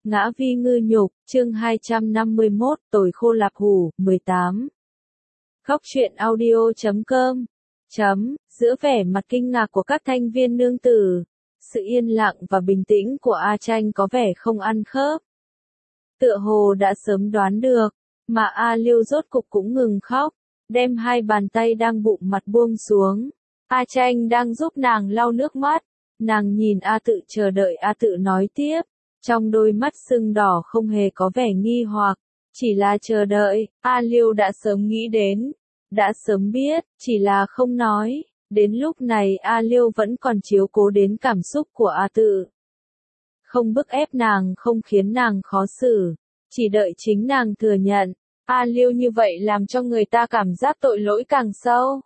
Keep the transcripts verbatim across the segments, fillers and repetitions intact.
Ngã vi ngư nhục, chương hai trăm năm mươi mốt, tồi khô lạp hủ, mười tám. Khóc chuyện audio chấm com. Chấm, giữa vẻ mặt kinh ngạc của các thanh viên nương tử, sự yên lặng và bình tĩnh của A Tranh có vẻ không ăn khớp. Tựa hồ đã sớm đoán được, mà A Liêu rốt cục cũng ngừng khóc, đem hai bàn tay đang bụng mặt buông xuống. A Tranh đang giúp nàng lau nước mắt, nàng nhìn A Tự chờ đợi A Tự nói tiếp. Trong đôi mắt sưng đỏ không hề có vẻ nghi hoặc, chỉ là chờ đợi. A Liêu đã sớm nghĩ đến, đã sớm biết, chỉ là không nói. Đến lúc này A Liêu vẫn còn chiếu cố đến cảm xúc của A Tự. Không bức ép nàng, không khiến nàng khó xử, chỉ đợi chính nàng thừa nhận. A Liêu như vậy làm cho người ta cảm giác tội lỗi càng sâu.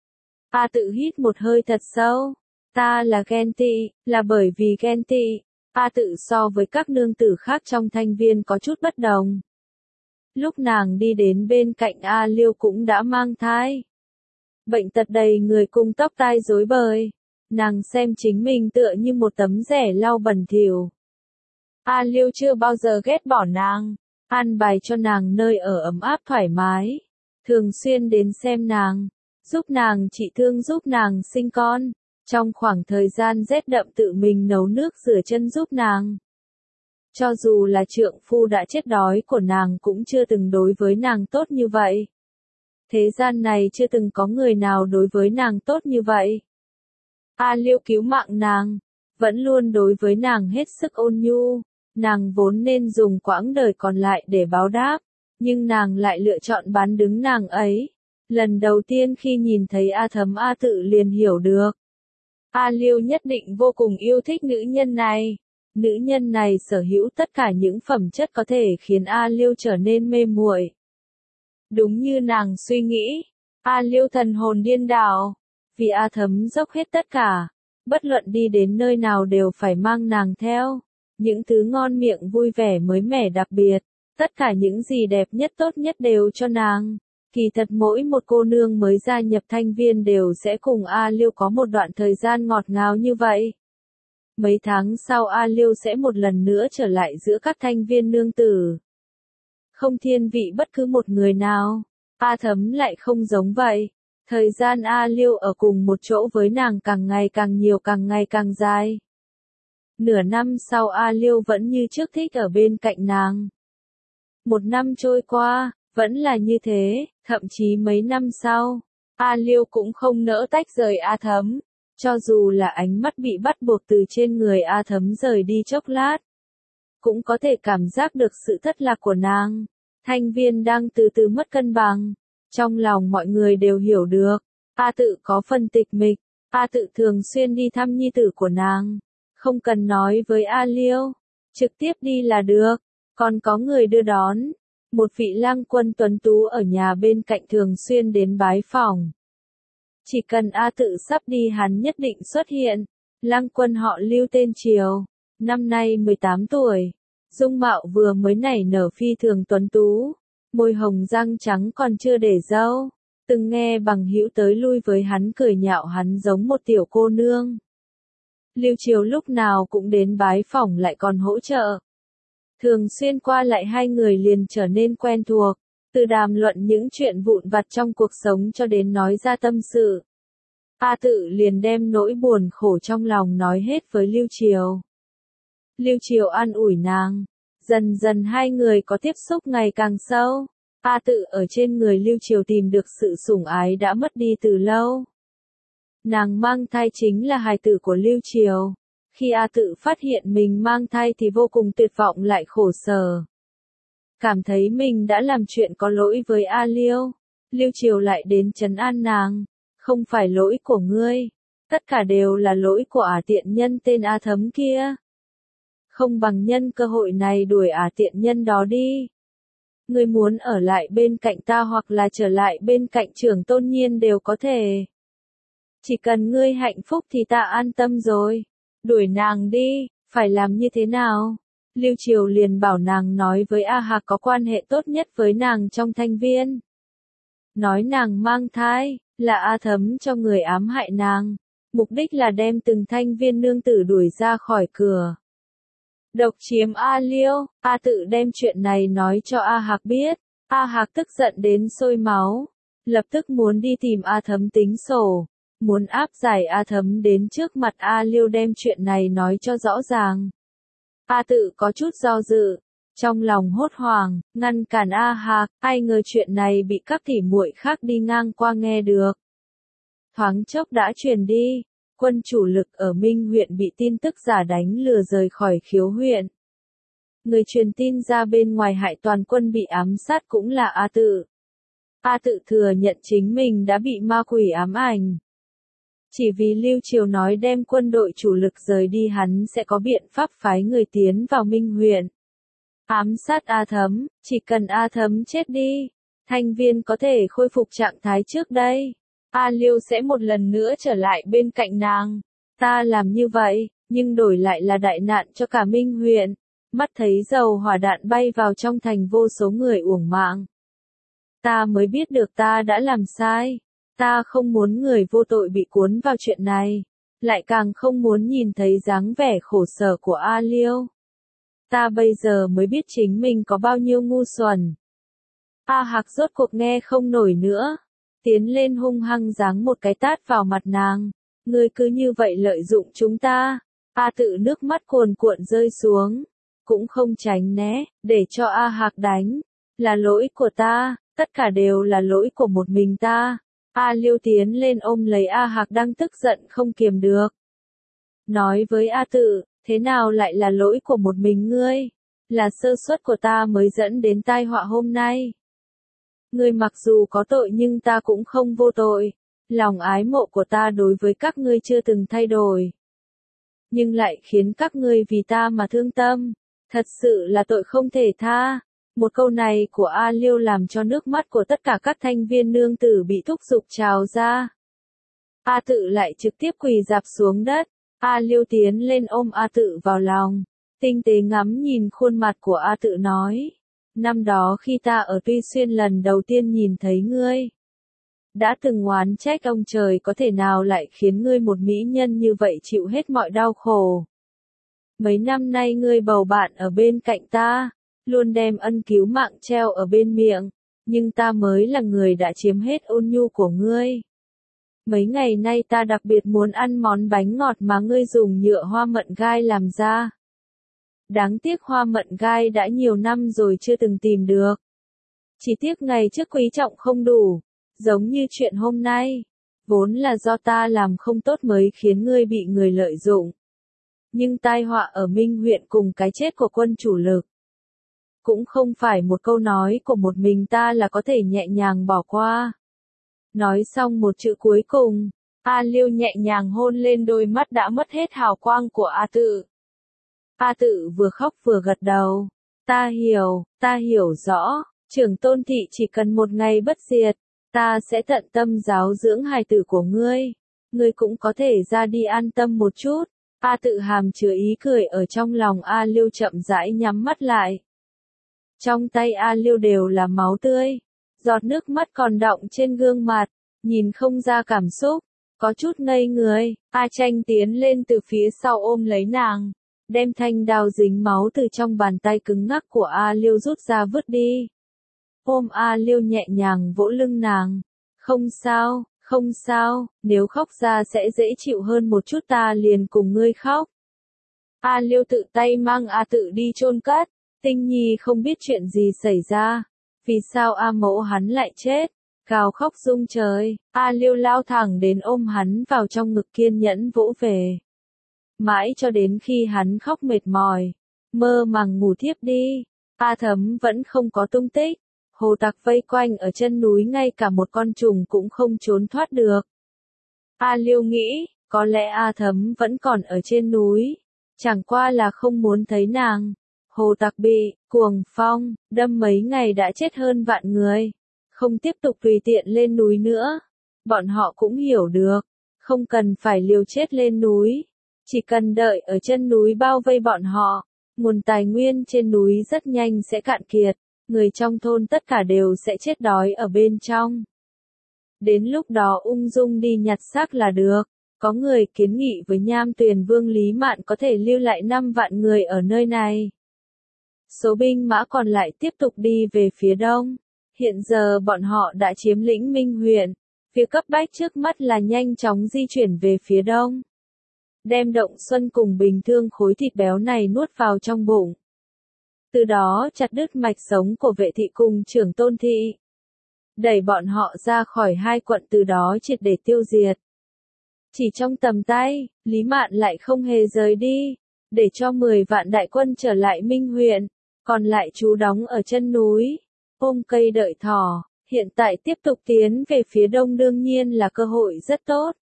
A Tự hít một hơi thật sâu. Ta là ghen tị, là bởi vì ghen tị. A Tự so với các nương tử khác trong thanh viên có chút bất đồng. Lúc nàng đi đến bên cạnh A Liêu cũng đã mang thai. Bệnh tật đầy người cùng tóc tai rối bời. Nàng xem chính mình tựa như một tấm rẻ lau bẩn thỉu. A Liêu chưa bao giờ ghét bỏ nàng, an bài cho nàng nơi ở ấm áp thoải mái. Thường xuyên đến xem nàng, giúp nàng trị thương, giúp nàng sinh con. Trong khoảng thời gian rét đậm tự mình nấu nước rửa chân giúp nàng. Cho dù là trượng phu đã chết đói của nàng cũng chưa từng đối với nàng tốt như vậy. Thế gian này chưa từng có người nào đối với nàng tốt như vậy. A Liêu cứu mạng nàng, vẫn luôn đối với nàng hết sức ôn nhu. Nàng vốn nên dùng quãng đời còn lại để báo đáp, nhưng nàng lại lựa chọn bán đứng nàng ấy. Lần đầu tiên khi nhìn thấy A Thấm A Tự liền hiểu được. A Liêu nhất định vô cùng yêu thích nữ nhân này. Nữ nhân này sở hữu tất cả những phẩm chất có thể khiến A Liêu trở nên mê muội. Đúng như nàng suy nghĩ, A Liêu thần hồn điên đảo, vì A Thấm dốc hết tất cả, bất luận đi đến nơi nào đều phải mang nàng theo. Những thứ ngon miệng vui vẻ mới mẻ đặc biệt, tất cả những gì đẹp nhất tốt nhất đều cho nàng. Kỳ thật mỗi một cô nương mới gia nhập thanh viên đều sẽ cùng A Liêu có một đoạn thời gian ngọt ngào như vậy. Mấy tháng sau A Liêu sẽ một lần nữa trở lại giữa các thanh viên nương tử. Không thiên vị bất cứ một người nào. A Thấm lại không giống vậy. Thời gian A Liêu ở cùng một chỗ với nàng càng ngày càng nhiều, càng ngày càng dài. Nửa năm sau A Liêu vẫn như trước thích ở bên cạnh nàng. Một năm trôi qua, vẫn là như thế, thậm chí mấy năm sau, A Liêu cũng không nỡ tách rời A Thấm. Cho dù là ánh mắt bị bắt buộc từ trên người A Thấm rời đi chốc lát, cũng có thể cảm giác được sự thất lạc của nàng. Thanh viên đang từ từ mất cân bằng. Trong lòng mọi người đều hiểu được, A Tự có phần tịch mịch. A Tự thường xuyên đi thăm nhi tử của nàng. Không cần nói với A Liêu, trực tiếp đi là được, còn có người đưa đón. Một vị lang quân tuấn tú ở nhà bên cạnh thường xuyên đến bái phỏng. Chỉ cần A Tự sắp đi hắn nhất định xuất hiện. Lang quân họ Lưu tên Triều, năm nay mười tám tuổi, dung mạo vừa mới nảy nở phi thường tuấn tú, môi hồng răng trắng còn chưa để râu. Từng nghe bằng hữu tới lui với hắn cười nhạo hắn giống một tiểu cô nương. Lưu Triều lúc nào cũng đến bái phỏng lại còn hỗ trợ. Thường xuyên qua lại hai người liền trở nên quen thuộc, từ đàm luận những chuyện vụn vặt trong cuộc sống cho đến nói ra tâm sự. A Tự liền đem nỗi buồn khổ trong lòng nói hết với Lưu Triều. Lưu Triều an ủi nàng, dần dần hai người có tiếp xúc ngày càng sâu. A Tự ở trên người Lưu Triều tìm được sự sủng ái đã mất đi từ lâu. Nàng mang thai chính là hài tử của Lưu Triều. Khi A Tự phát hiện mình mang thai thì vô cùng tuyệt vọng lại khổ sở. Cảm thấy mình đã làm chuyện có lỗi với A Liêu. Lưu Triều lại đến trấn an nàng. Không phải lỗi của ngươi. Tất cả đều là lỗi của ả tiện nhân tên A Thấm kia. Không bằng nhân cơ hội này đuổi ả tiện nhân đó đi. Ngươi muốn ở lại bên cạnh ta hoặc là trở lại bên cạnh Trưởng Tôn Nhiên đều có thể. Chỉ cần ngươi hạnh phúc thì ta an tâm rồi. Đuổi nàng đi, phải làm như thế nào? Lưu Triều liền bảo nàng nói với A Hạc có quan hệ tốt nhất với nàng trong thanh viên. Nói nàng mang thai, là A Thấm cho người ám hại nàng. Mục đích là đem từng thanh viên nương tử đuổi ra khỏi cửa. độc chiếm A Liêu. A Tự đem chuyện này nói cho A Hạc biết. A Hạc tức giận đến sôi máu, lập tức muốn đi tìm A Thấm tính sổ, muốn áp giải A Thấm đến trước mặt A Liêu đem chuyện này nói cho rõ ràng. A Tự có chút do dự, trong lòng hốt hoảng, ngăn cản A Hạc, ai ngờ chuyện này bị các tỉ muội khác đi ngang qua nghe được. Thoáng chốc đã truyền đi, quân chủ lực ở Minh huyện bị tin tức giả đánh lừa rời khỏi Khiếu huyện. Người truyền tin ra bên ngoài hại toàn quân bị ám sát cũng là A Tự. A Tự thừa nhận chính mình đã bị ma quỷ ám ảnh. Chỉ vì Lưu Triều nói đem quân đội chủ lực rời đi hắn sẽ có biện pháp phái người tiến vào Minh huyện. Ám sát A Thấm, chỉ cần A Thấm chết đi, Thanh Viên có thể khôi phục trạng thái trước đây. A Liêu sẽ một lần nữa trở lại bên cạnh nàng. Ta làm như vậy, nhưng đổi lại là đại nạn cho cả Minh huyện. Mắt thấy dầu hỏa đạn bay vào trong thành vô số người uổng mạng. Ta mới biết được ta đã làm sai. Ta không muốn người vô tội bị cuốn vào chuyện này. Lại càng không muốn nhìn thấy dáng vẻ khổ sở của A Liêu. Ta bây giờ mới biết chính mình có bao nhiêu ngu xuẩn. A Hạc rốt cuộc nghe không nổi nữa. Tiến lên hung hăng giáng một cái tát vào mặt nàng. Ngươi cứ như vậy lợi dụng chúng ta. A Tự nước mắt cuồn cuộn rơi xuống. Cũng không tránh né, để cho A Hạc đánh. Là lỗi của ta, tất cả đều là lỗi của một mình ta. A Liêu tiến lên ôm lấy A Hạc đang tức giận không kiềm được. Nói với A Tự, thế nào lại là lỗi của một mình ngươi? Là sơ suất của ta mới dẫn đến tai họa hôm nay. Ngươi mặc dù có tội nhưng ta cũng không vô tội. Lòng ái mộ của ta đối với các ngươi chưa từng thay đổi. Nhưng lại khiến các ngươi vì ta mà thương tâm. Thật sự là tội không thể tha. Một câu này của A Liêu làm cho nước mắt của tất cả các thanh viên nương tử bị thúc giục trào ra. A Tự lại trực tiếp quỳ rạp xuống đất. A Liêu tiến lên ôm A Tự vào lòng. Tinh tế ngắm nhìn khuôn mặt của A Tự nói. Năm đó khi ta ở Tuy Xuyên lần đầu tiên nhìn thấy ngươi. Đã từng oán trách ông trời có thể nào lại khiến ngươi một mỹ nhân như vậy chịu hết mọi đau khổ. Mấy năm nay ngươi bầu bạn ở bên cạnh ta, luôn đem ân cứu mạng treo ở bên miệng, nhưng ta mới là người đã chiếm hết ôn nhu của ngươi. Mấy ngày nay ta đặc biệt muốn ăn món bánh ngọt mà ngươi dùng nhựa hoa mận gai làm ra. Đáng tiếc hoa mận gai đã nhiều năm rồi chưa từng tìm được. Chỉ tiếc ngày trước quý trọng không đủ, giống như chuyện hôm nay, vốn là do ta làm không tốt mới khiến ngươi bị người lợi dụng. Nhưng tai họa ở Minh huyện cùng cái chết của quân chủ lực. Cũng không phải một câu nói của một mình ta là có thể nhẹ nhàng bỏ qua. Nói xong một chữ cuối cùng, A Liêu nhẹ nhàng hôn lên đôi mắt đã mất hết hào quang của A Tự. A Tự vừa khóc vừa gật đầu. Ta hiểu, ta hiểu rõ, trưởng tôn thị chỉ cần một ngày bất diệt, ta sẽ tận tâm giáo dưỡng hài tử của ngươi. Ngươi cũng có thể ra đi an tâm một chút. A Tự hàm chứa ý cười ở trong lòng A Liêu chậm rãi nhắm mắt lại. Trong tay A Liêu đều là máu tươi, giọt nước mắt còn đọng trên gương mặt, nhìn không ra cảm xúc, có chút ngây người. A Tranh tiến lên từ phía sau ôm lấy nàng, đem thanh đao dính máu từ trong bàn tay cứng ngắc của A Liêu rút ra vứt đi. Ôm A Liêu nhẹ nhàng vỗ lưng nàng. Không sao, không sao, nếu khóc ra sẽ dễ chịu hơn một chút ta liền cùng ngươi khóc. A Liêu tự tay mang A Tự đi chôn cất. Tinh Nhi không biết chuyện gì xảy ra. Vì sao A Mẫu hắn lại chết? Gào khóc rung trời. A Liêu lao thẳng đến ôm hắn vào trong ngực kiên nhẫn vỗ về. Mãi cho đến khi hắn khóc mệt mỏi, mơ màng ngủ thiếp đi. A Thấm vẫn không có tung tích. Hồ tặc vây quanh ở chân núi ngay cả một con trùng cũng không trốn thoát được. A Liêu nghĩ, có lẽ A Thấm vẫn còn ở trên núi. Chẳng qua là không muốn thấy nàng. Hồ tặc bị, cuồng phong, đâm mấy ngày đã chết hơn vạn người. Không tiếp tục tùy tiện lên núi nữa. Bọn họ cũng hiểu được. Không cần phải liều chết lên núi. Chỉ cần đợi ở chân núi bao vây bọn họ. Nguồn tài nguyên trên núi rất nhanh sẽ cạn kiệt. Người trong thôn tất cả đều sẽ chết đói ở bên trong. Đến lúc đó ung dung đi nhặt xác là được. Có người kiến nghị với Nham Tuyền Vương Lý Mạn có thể lưu lại năm vạn người ở nơi này. Số binh mã còn lại tiếp tục đi về phía đông. Hiện giờ bọn họ đã chiếm lĩnh Minh huyện. Việc cấp bách trước mắt là nhanh chóng di chuyển về phía đông. Đem Động Xuân cùng Bình Thương khối thịt béo này nuốt vào trong bụng. Từ đó chặt đứt mạch sống của Vệ thị cùng Trưởng Tôn thị. Đẩy bọn họ ra khỏi hai quận, từ đó triệt để tiêu diệt. Chỉ trong tầm tay, Lý Mạn lại không hề rời đi, để cho mười vạn đại quân trở lại Minh huyện, còn lại trú đóng ở chân núi, ôm cây đợi thỏ. Hiện tại tiếp tục tiến về phía đông đương nhiên là cơ hội rất tốt.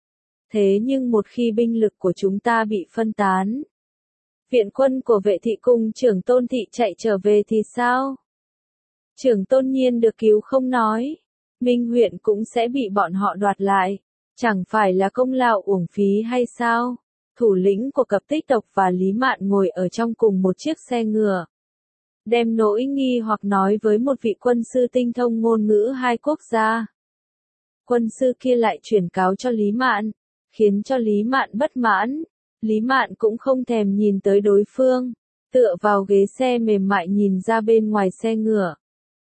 Thế nhưng một khi binh lực của chúng ta bị phân tán, viện quân của Vệ thị cùng Trưởng Tôn thị chạy trở về thì sao? Trưởng Tôn Nhiên được cứu không nói, Minh huyện cũng sẽ bị bọn họ đoạt lại, chẳng phải là công lao uổng phí hay sao? Thủ lĩnh của Cập Tích tộc và Lý Mạn ngồi ở trong cùng một chiếc xe ngựa, đem nỗi nghi hoặc nói với một vị quân sư tinh thông ngôn ngữ hai quốc gia. Quân sư kia lại chuyển cáo cho Lý Mạn, khiến cho Lý Mạn bất mãn. Lý Mạn cũng không thèm nhìn tới đối phương, tựa vào ghế xe mềm mại nhìn ra bên ngoài xe ngựa.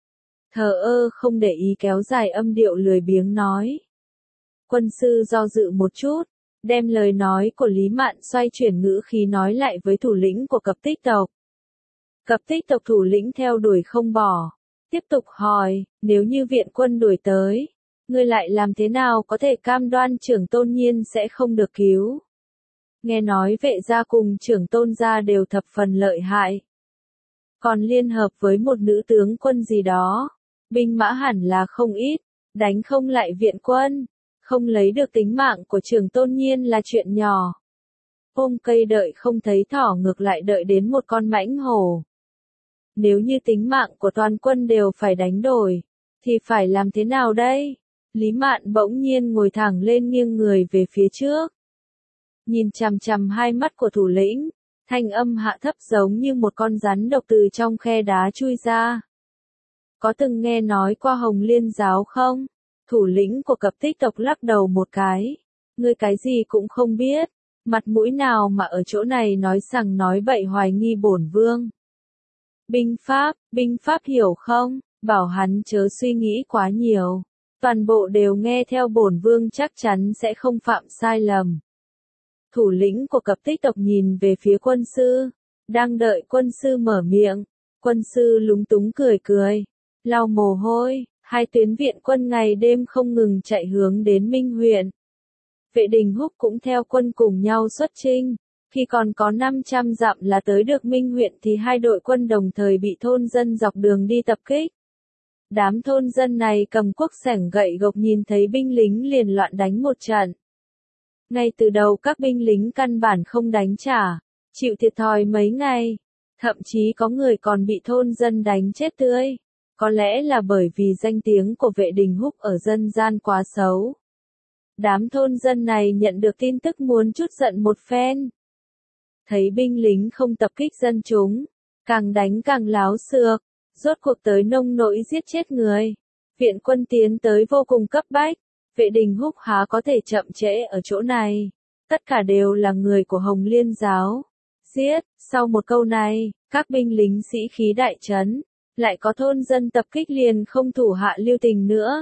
Thờ ơ không để ý kéo dài âm điệu lười biếng nói. Quân sư do dự một chút, đem lời nói của Lý Mạn xoay chuyển ngữ khí nói lại với thủ lĩnh của Cập Tích tộc. Cập Tích tộc thủ lĩnh theo đuổi không bỏ, tiếp tục hỏi, nếu như viện quân đuổi tới, ngươi lại làm thế nào có thể cam đoan Trưởng Tôn Nhiên sẽ không được cứu? Nghe nói Vệ gia cùng Trưởng Tôn gia đều thập phần lợi hại, còn liên hợp với một nữ tướng quân gì đó, binh mã hẳn là không ít, đánh không lại viện quân, không lấy được tính mạng của Trưởng Tôn Nhiên là chuyện nhỏ. Ôm cây đợi không thấy thỏ, ngược lại đợi đến một con mãnh hổ. Nếu như tính mạng của toàn quân đều phải đánh đổi, thì phải làm thế nào đây? Lý Mạn bỗng nhiên ngồi thẳng lên, nghiêng người về phía trước, nhìn chằm chằm hai mắt của thủ lĩnh, thanh âm hạ thấp giống như một con rắn độc từ trong khe đá chui ra. Có từng nghe nói qua Hồng Liên giáo không? Thủ lĩnh của Cập Tích tộc lắc đầu một cái. Ngươi cái gì cũng không biết, mặt mũi nào mà ở chỗ này nói sằng nói bậy hoài nghi bổn vương. Binh pháp, binh pháp hiểu không? Bảo hắn chớ suy nghĩ quá nhiều. Toàn bộ đều nghe theo bổn vương, chắc chắn sẽ không phạm sai lầm. Thủ lĩnh của Cập Tích tộc nhìn về phía quân sư, đang đợi quân sư mở miệng. Quân sư lúng túng cười cười, lau mồ hôi. Hai tuyến viện quân ngày đêm không ngừng chạy hướng đến Minh huyện. Vệ Đình Húc cũng theo quân cùng nhau xuất chinh. Khi còn có năm trăm dặm là tới được Minh huyện thì hai đội quân đồng thời bị thôn dân dọc đường đi tập kích. Đám thôn dân này cầm cuốc xẻng gậy gộc, nhìn thấy binh lính liền loạn đánh một trận. Ngay từ đầu các binh lính căn bản không đánh trả, chịu thiệt thòi mấy ngày. Thậm chí có người còn bị thôn dân đánh chết tươi. Có lẽ là bởi vì danh tiếng của Vệ Đình Húc ở dân gian quá xấu. Đám thôn dân này nhận được tin tức muốn trút giận một phen. Thấy binh lính không tập kích dân chúng, càng đánh càng láo xược, rốt cuộc tới nông nỗi giết chết người. Viện quân tiến tới vô cùng cấp bách, Vệ Đình Húc há có thể chậm trễ ở chỗ này. Tất cả đều là người của Hồng Liên giáo. Giết, sau một câu này, các binh lính sĩ khí đại trấn. Lại có thôn dân tập kích liền không thủ hạ lưu tình nữa.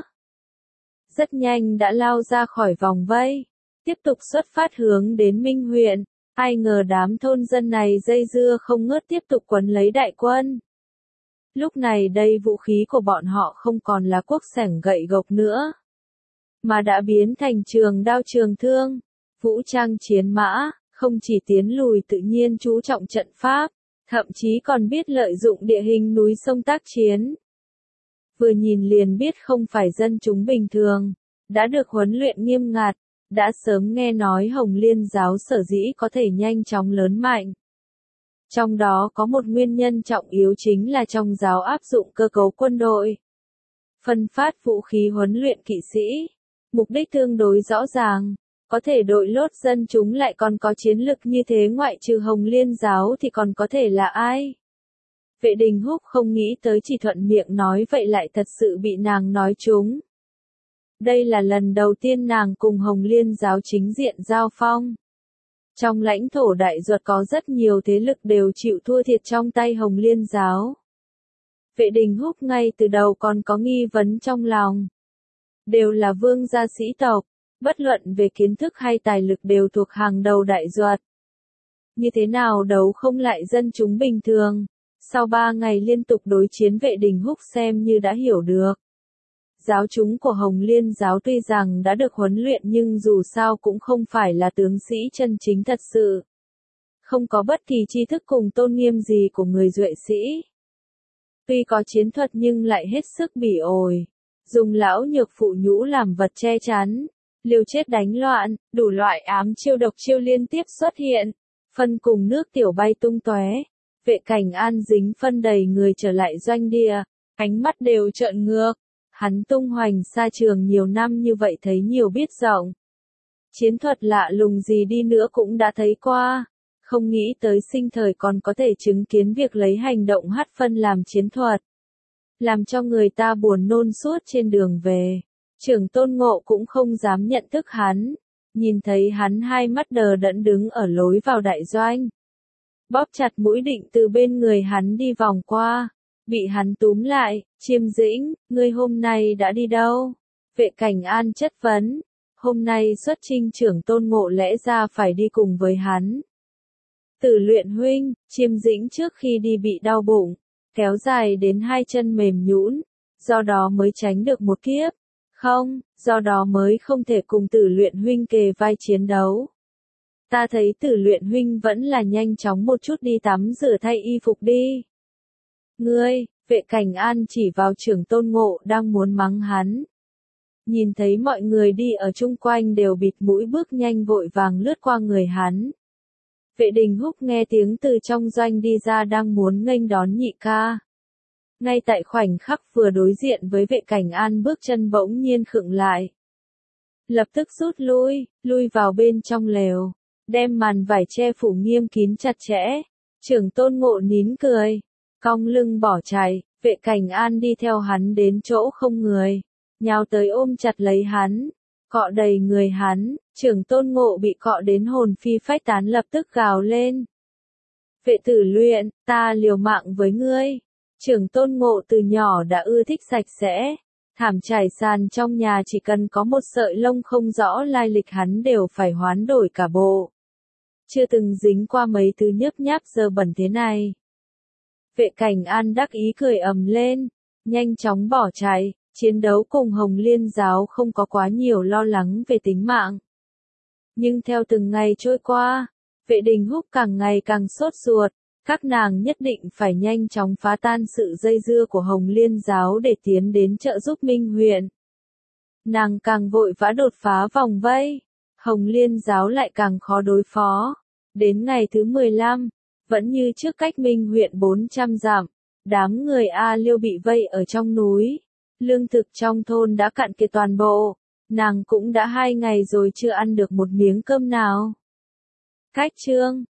Rất nhanh đã lao ra khỏi vòng vây, tiếp tục xuất phát hướng đến Minh huyện. Ai ngờ đám thôn dân này dây dưa không ngớt, tiếp tục quấn lấy đại quân. Lúc này đây vũ khí của bọn họ không còn là cuốc xẻng gậy gộc nữa, mà đã biến thành trường đao trường thương, vũ trang chiến mã, không chỉ tiến lùi tự nhiên chú trọng trận pháp. Thậm chí còn biết lợi dụng địa hình núi sông tác chiến. Vừa nhìn liền biết không phải dân chúng bình thường, đã được huấn luyện nghiêm ngặt, đã sớm nghe nói Hồng Liên giáo sở dĩ có thể nhanh chóng lớn mạnh. Trong đó có một nguyên nhân trọng yếu chính là trong giáo áp dụng cơ cấu quân đội. Phân phát vũ khí huấn luyện kỵ sĩ, mục đích tương đối rõ ràng. Có thể đội lốt dân chúng lại còn có chiến lực như thế, ngoại trừ Hồng Liên giáo thì còn có thể là ai? Vệ Đình Húc không nghĩ tới, chỉ thuận miệng nói vậy lại thật sự bị nàng nói trúng. Đây là lần đầu tiên nàng cùng Hồng Liên giáo chính diện giao phong. Trong lãnh thổ Đại Duật có rất nhiều thế lực đều chịu thua thiệt trong tay Hồng Liên giáo. Vệ Đình Húc ngay từ đầu còn có nghi vấn trong lòng. Đều là vương gia sĩ tộc, bất luận về kiến thức hay tài lực đều thuộc hàng đầu Đại Duật. Như thế nào đấu không lại dân chúng bình thường? Sau ba ngày liên tục đối chiến, Vệ Đình Húc xem như đã hiểu được. Giáo chúng của Hồng Liên giáo tuy rằng đã được huấn luyện nhưng dù sao cũng không phải là tướng sĩ chân chính thật sự. Không có bất kỳ tri thức cùng tôn nghiêm gì của người duệ sĩ. Tuy có chiến thuật nhưng lại hết sức bỉ ổi. Dùng lão nhược phụ nhũ làm vật che chắn. Liều chết đánh loạn, đủ loại ám chiêu độc chiêu liên tiếp xuất hiện. Phân cùng nước tiểu bay tung tóe. Vệ Cảnh An dính phân đầy người trở lại doanh địa. Ánh mắt đều trợn ngược. Hắn tung hoành xa trường nhiều năm như vậy thấy nhiều biết rộng. Chiến thuật lạ lùng gì đi nữa cũng đã thấy qua. Không nghĩ tới sinh thời còn có thể chứng kiến việc lấy hành động hắt phân làm chiến thuật. Làm cho người ta buồn nôn suốt trên đường về. Trưởng Tôn Ngộ cũng không dám nhận thức hắn. Nhìn thấy hắn hai mắt đờ đẫn đứng ở lối vào đại doanh. Bóp chặt mũi định từ bên người hắn đi vòng qua. Bị hắn túm lại, Chiêm Dĩnh, ngươi hôm nay đã đi đâu? Vệ Cảnh An chất vấn, hôm nay xuất chinh Trưởng Tôn Ngộ lẽ ra phải đi cùng với hắn. Tử Luyện huynh, Chiêm Dĩnh trước khi đi bị đau bụng, kéo dài đến hai chân mềm nhũn, do đó mới tránh được một kiếp. Không, do đó mới không thể cùng Tử Luyện huynh kề vai chiến đấu. Ta thấy Tử Luyện huynh vẫn là nhanh chóng một chút đi tắm rửa thay y phục đi. Ngươi, Vệ Cảnh An chỉ vào Trưởng Tôn Ngộ đang muốn mắng hắn. Nhìn thấy mọi người đi ở chung quanh đều bịt mũi bước nhanh vội vàng lướt qua người hắn. Vệ Đình Húc nghe tiếng từ trong doanh đi ra đang muốn nghênh đón nhị ca. Ngay tại khoảnh khắc vừa đối diện với Vệ Cảnh An bước chân bỗng nhiên khựng lại. Lập tức rút lui, lui vào bên trong lều, đem màn vải che phủ nghiêm kín chặt chẽ. Trưởng Tôn Ngộ nín cười. Cong lưng bỏ chạy, Vệ Cảnh An đi theo hắn đến chỗ không người, nhào tới ôm chặt lấy hắn, cọ đầy người hắn. Trưởng Tôn Ngộ bị cọ đến hồn phi phách tán lập tức gào lên. Vệ Tử Luyện, ta liều mạng với ngươi. Trưởng Tôn Ngộ từ nhỏ đã ưa thích sạch sẽ, thảm trải sàn trong nhà chỉ cần có một sợi lông không rõ lai lịch hắn đều phải hoán đổi cả bộ. Chưa từng dính qua mấy thứ nhấp nháp dơ bẩn thế này. Vệ Cảnh An đắc ý cười ầm lên, nhanh chóng bỏ chạy, chiến đấu cùng Hồng Liên giáo không có quá nhiều lo lắng về tính mạng. Nhưng theo từng ngày trôi qua, Vệ Đình Húc càng ngày càng sốt ruột, các nàng nhất định phải nhanh chóng phá tan sự dây dưa của Hồng Liên giáo để tiến đến trợ giúp Minh huyện. Nàng càng vội vã đột phá vòng vây, Hồng Liên giáo lại càng khó đối phó. Đến ngày thứ mười lăm, vẫn như trước cách Minh huyện bốn trăm dặm, đám người A Liêu bị vây ở trong núi. Lương thực trong thôn đã cạn kiệt toàn bộ, nàng cũng đã hai ngày rồi chưa ăn được một miếng cơm nào. Cách chương